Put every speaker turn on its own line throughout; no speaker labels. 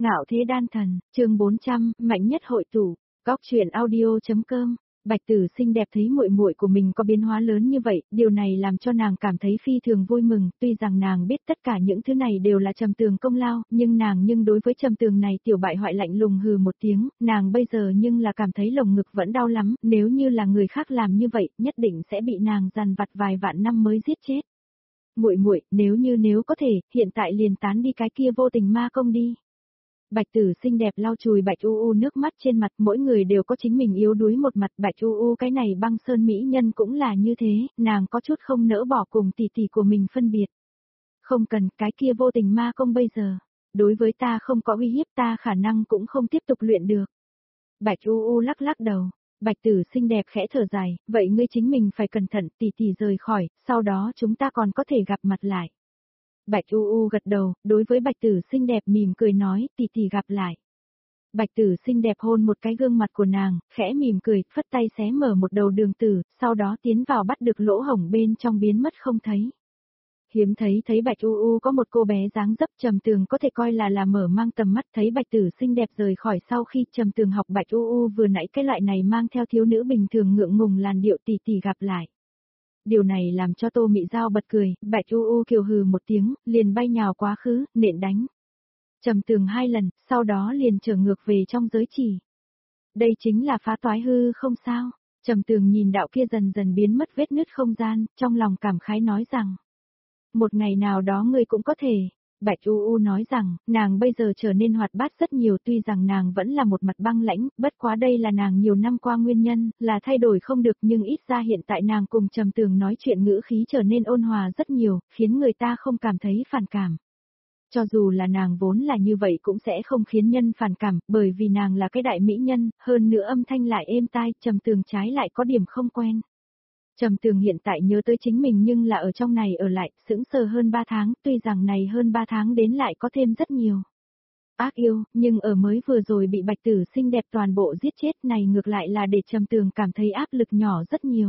Ngạo thế đan thần, chương 400, mạnh nhất hội tụ, góc truyện audio.com. Bạch Tử xinh đẹp thấy muội muội của mình có biến hóa lớn như vậy, điều này làm cho nàng cảm thấy phi thường vui mừng, tuy rằng nàng biết tất cả những thứ này đều là Trầm Tường công lao, nhưng đối với Trầm Tường này tiểu bại hoại lạnh lùng hừ một tiếng, nàng bây giờ nhưng là cảm thấy lồng ngực vẫn đau lắm, nếu như là người khác làm như vậy, nhất định sẽ bị nàng dằn vặt vài vạn năm mới giết chết. Muội muội, nếu có thể, hiện tại liền tán đi cái kia vô tình ma công đi. Bạch Tử xinh đẹp lau chùi Bạch U U nước mắt trên mặt, mỗi người đều có chính mình yếu đuối một mặt, Bạch U U cái này băng sơn mỹ nhân cũng là như thế, nàng có chút không nỡ bỏ cùng tỷ tỷ của mình phân biệt. Không cần, cái kia vô tình ma công bây giờ, đối với ta không có uy hiếp, ta khả năng cũng không tiếp tục luyện được. Bạch U U lắc lắc đầu. Bạch Tử xinh đẹp khẽ thở dài, vậy ngươi chính mình phải cẩn thận, tỷ tỷ rời khỏi, sau đó chúng ta còn có thể gặp mặt lại. Bạch U U gật đầu, đối với Bạch Tử xinh đẹp mỉm cười nói, tỷ tỷ gặp lại. Bạch Tử xinh đẹp hôn một cái gương mặt của nàng, khẽ mỉm cười, phất tay xé mở một đầu đường tử, sau đó tiến vào bắt được lỗ hổng bên trong biến mất không thấy. Hiếm thấy Bạch U U có một cô bé dáng dấp, Trầm Tường có thể coi là mở mang tầm mắt, thấy Bạch Tử xinh đẹp rời khỏi sau khi Trầm Tường học Bạch U U vừa nãy cái loại này mang theo thiếu nữ bình thường ngượng ngùng làn điệu tỷ tỷ gặp lại. Điều này làm cho Tô Mị Giao bật cười, Bạch U U kiều hừ một tiếng, liền bay nhào quá khứ, nện đánh. Trầm Tường 2 lần, sau đó liền trở ngược về trong giới chỉ. Đây chính là phá toái hư không sao? Trầm Tường nhìn đạo kia dần dần biến mất vết nứt không gian, trong lòng cảm khái nói rằng. Một ngày nào đó ngươi cũng có thể. Bạch U U nói rằng, nàng bây giờ trở nên hoạt bát rất nhiều, tuy rằng nàng vẫn là một mặt băng lãnh, bất quá đây là nàng nhiều năm qua nguyên nhân, là thay đổi không được, nhưng ít ra hiện tại nàng cùng Trầm Tường nói chuyện ngữ khí trở nên ôn hòa rất nhiều, khiến người ta không cảm thấy phản cảm. Cho dù là nàng vốn là như vậy cũng sẽ không khiến nhân phản cảm, bởi vì nàng là cái đại mỹ nhân, hơn nữa âm thanh lại êm tai, Trầm Tường trái lại có điểm không quen. Trầm Tường hiện tại nhớ tới chính mình nhưng là ở trong này ở lại, sững sờ hơn 3 tháng, tuy rằng này hơn 3 tháng đến lại có thêm rất nhiều. Ác yêu, nhưng ở mới vừa rồi bị Bạch Tử xinh đẹp toàn bộ giết chết này ngược lại là để Trầm Tường cảm thấy áp lực nhỏ rất nhiều.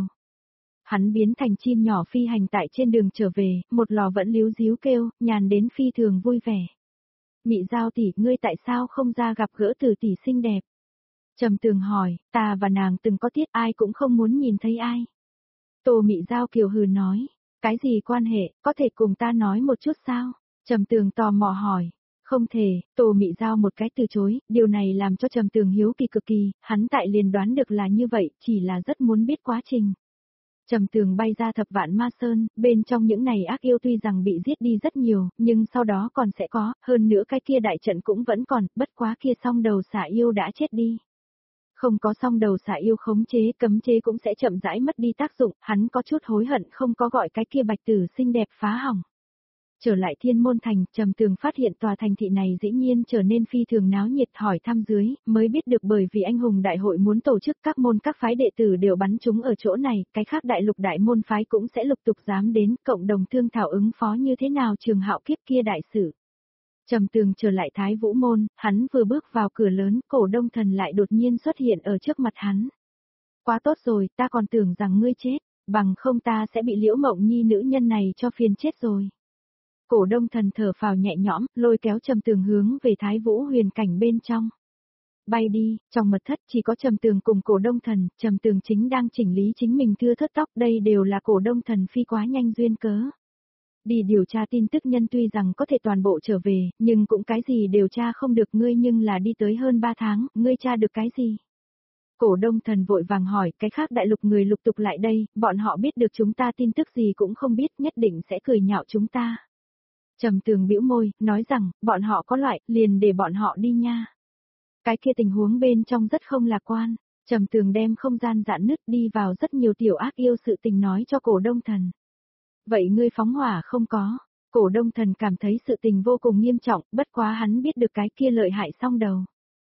Hắn biến thành chim nhỏ phi hành tại trên đường trở về, một lò vẫn líu díu kêu, nhàn đến phi thường vui vẻ. Mị Giao tỷ, ngươi tại sao không ra gặp gỡ Tử tỷ xinh đẹp? Trầm Tường hỏi, ta và nàng từng có tiết, ai cũng không muốn nhìn thấy ai. Tô Mị Giao kiều hừ nói, cái gì quan hệ, có thể cùng ta nói một chút sao? Trầm Tường tò mò hỏi, không thể, Tô Mị Giao một cái từ chối, điều này làm cho Trầm Tường hiếu kỳ cực kỳ, hắn tại liền đoán được là như vậy, chỉ là rất muốn biết quá trình. Trầm Tường bay ra Thập Vạn Ma Sơn, bên trong những này ác yêu tuy rằng bị giết đi rất nhiều, nhưng sau đó còn sẽ có, hơn nữa cái kia đại trận cũng vẫn còn, bất quá kia song đầu xả yêu đã chết đi. Không có song đầu xả yêu khống chế, cấm chế cũng sẽ chậm rãi mất đi tác dụng, hắn có chút hối hận không có gọi cái kia Bạch Tử xinh đẹp phá hỏng. Trở lại Thiên Môn Thành, Trầm Tường phát hiện tòa thành thị này dĩ nhiên trở nên phi thường náo nhiệt, hỏi thăm dưới, mới biết được bởi vì anh hùng đại hội muốn tổ chức các môn các phái đệ tử đều bắn chúng ở chỗ này, cái khác đại lục đại môn phái cũng sẽ lục tục dám đến, cộng đồng thương thảo ứng phó như thế nào trường hạo kiếp kia đại sự. Trầm Tường trở lại Thái Vũ Môn, hắn vừa bước vào cửa lớn, Cổ Đông Thần lại đột nhiên xuất hiện ở trước mặt hắn. Quá tốt rồi, ta còn tưởng rằng ngươi chết, bằng không ta sẽ bị Liễu Mộng Nhi nữ nhân này cho phiền chết rồi. Cổ Đông Thần thở phào nhẹ nhõm, lôi kéo Trầm Tường hướng về Thái Vũ huyền cảnh bên trong. Bay đi, trong mật thất chỉ có Trầm Tường cùng Cổ Đông Thần, Trầm Tường chính đang chỉnh lý chính mình thưa thớt tóc, đây đều là Cổ Đông Thần phi quá nhanh duyên cớ. Đi điều tra tin tức nhân tuy rằng có thể toàn bộ trở về, nhưng cũng cái gì điều tra không được, ngươi nhưng là đi tới hơn 3 tháng, ngươi tra được cái gì? Cổ Đông Thần vội vàng hỏi, cái khác đại lục người lục tục lại đây, bọn họ biết được chúng ta tin tức gì cũng không biết, nhất định sẽ cười nhạo chúng ta. Trầm Tường bĩu môi, nói rằng, bọn họ có loại, liền để bọn họ đi nha. Cái kia tình huống bên trong rất không lạc quan, Trầm Tường đem không gian giãn nứt đi vào rất nhiều tiểu ác yêu sự tình nói cho Cổ Đông Thần. Vậy ngươi phóng hỏa không có? Cổ Đông Thần cảm thấy sự tình vô cùng nghiêm trọng, bất quá hắn biết được cái kia lợi hại song đầu.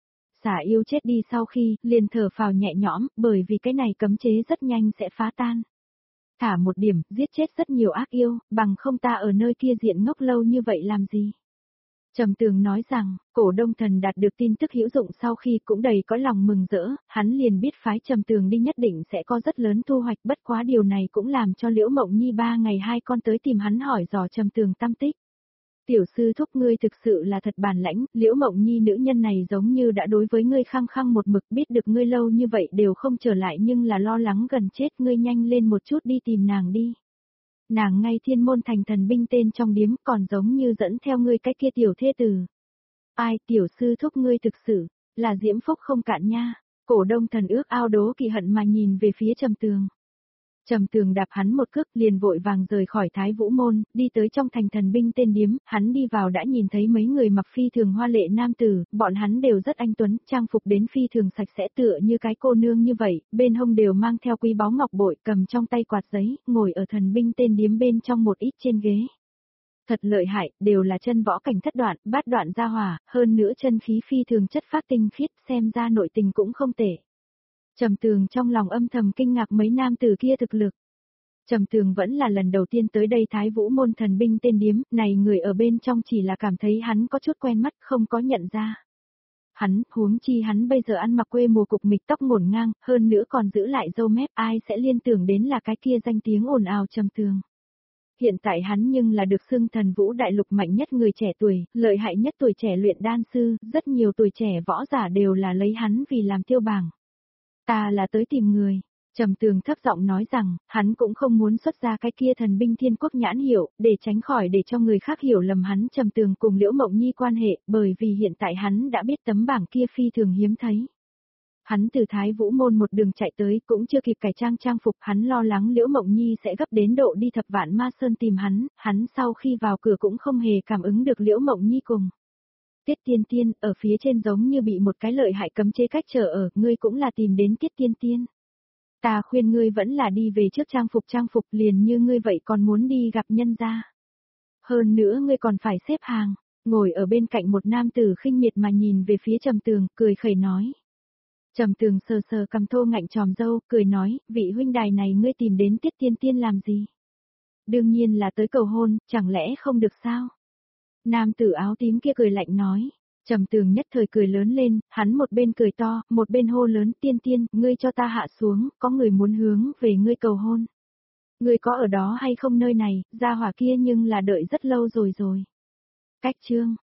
Xả yêu chết đi sau khi, liền thở phào nhẹ nhõm, bởi vì cái này cấm chế rất nhanh sẽ phá tan. Thả một điểm, giết chết rất nhiều ác yêu, bằng không ta ở nơi kia diện ngốc lâu như vậy làm gì? Trầm Tường nói rằng, Cổ Đông Thần đạt được tin tức hữu dụng sau khi cũng đầy có lòng mừng rỡ, hắn liền biết phái Trầm Tường đi nhất định sẽ có rất lớn thu hoạch, bất quá điều này cũng làm cho Liễu Mộng Nhi 3 ngày 2 con tới tìm hắn hỏi dò Trầm Tường tâm tích. Tiểu sư thúc ngươi thực sự là thật bản lãnh, Liễu Mộng Nhi nữ nhân này giống như đã đối với ngươi khăng khăng một mực, biết được ngươi lâu như vậy đều không trở lại nhưng là lo lắng gần chết, ngươi nhanh lên một chút đi tìm nàng đi. Nàng ngay Thiên Môn Thành thần binh tên trong điếm còn giống như dẫn theo ngươi cái kia tiểu thê tử. Ai, tiểu sư thúc ngươi thực sự, là diễm phúc không cạn nha. Cổ Đông Thần ước ao đố kỵ hận mà nhìn về phía Trầm Tường. Trầm Tường đạp hắn một cước liền vội vàng rời khỏi Thái Vũ Môn, đi tới trong thành thần binh tên điếm, hắn đi vào đã nhìn thấy mấy người mặc phi thường hoa lệ nam tử, bọn hắn đều rất anh tuấn, trang phục đến phi thường sạch sẽ tựa như cái cô nương như vậy, bên hông đều mang theo quý báu ngọc bội, cầm trong tay quạt giấy, ngồi ở thần binh tên điếm bên trong một ít trên ghế. Thật lợi hại, đều là chân võ cảnh thất đoạn, bát đoạn gia hỏa, hơn nữa chân khí phi thường chất phát tinh khiết, xem ra nội tình cũng không tệ. Trầm Tường trong lòng âm thầm kinh ngạc mấy nam tử kia thực lực. Trầm Tường vẫn là lần đầu tiên tới đây Thái Vũ Môn thần binh tên điếm, này người ở bên trong chỉ là cảm thấy hắn có chút quen mắt, không có nhận ra. Hắn, huống chi hắn bây giờ ăn mặc quê mùa cục mịch tóc ngổn ngang, hơn nữa còn giữ lại râu mép, ai sẽ liên tưởng đến là cái kia danh tiếng ồn ào Trầm Tường. Hiện tại hắn nhưng là được xưng thần vũ đại lục mạnh nhất người trẻ tuổi, lợi hại nhất tuổi trẻ luyện đan sư, rất nhiều tuổi trẻ võ giả đều là lấy hắn vì làm tiêu bảng. Ta là tới tìm người. Trầm Tường thấp giọng nói rằng, hắn cũng không muốn xuất ra cái kia thần binh thiên quốc nhãn hiệu, để tránh khỏi để cho người khác hiểu lầm hắn Trầm Tường cùng Liễu Mộng Nhi quan hệ, bởi vì hiện tại hắn đã biết tấm bảng kia phi thường hiếm thấy. Hắn từ Thái Vũ Môn một đường chạy tới, cũng chưa kịp cải trang phục, hắn lo lắng Liễu Mộng Nhi sẽ gấp đến độ đi Thập Vạn Ma Sơn tìm hắn sau khi vào cửa cũng không hề cảm ứng được Liễu Mộng Nhi cùng. Tiết Tiên Tiên, ở phía trên giống như bị một cái lợi hại cấm chế cách trở ở, ngươi cũng là tìm đến Tiết Tiên Tiên. Ta khuyên ngươi vẫn là đi về trước trang phục liền như ngươi vậy còn muốn đi gặp nhân gia. Hơn nữa ngươi còn phải xếp hàng, ngồi ở bên cạnh một nam tử khinh miệt mà nhìn về phía Trầm Tường, cười khẩy nói. Trầm Tường sờ sờ cầm thô ngạnh tròm dâu, cười nói, vị huynh đài này ngươi tìm đến Tiết Tiên Tiên làm gì? Đương nhiên là tới cầu hôn, chẳng lẽ không được sao? Nam tử áo tím kia cười lạnh nói. Trầm Tường nhất thời cười lớn lên, hắn một bên cười to, một bên hô lớn, Tiên Tiên, ngươi cho ta hạ xuống, có người muốn hướng về ngươi cầu hôn. Ngươi có ở đó hay không nơi này, gia hỏa kia nhưng là đợi rất lâu rồi. Cách chương.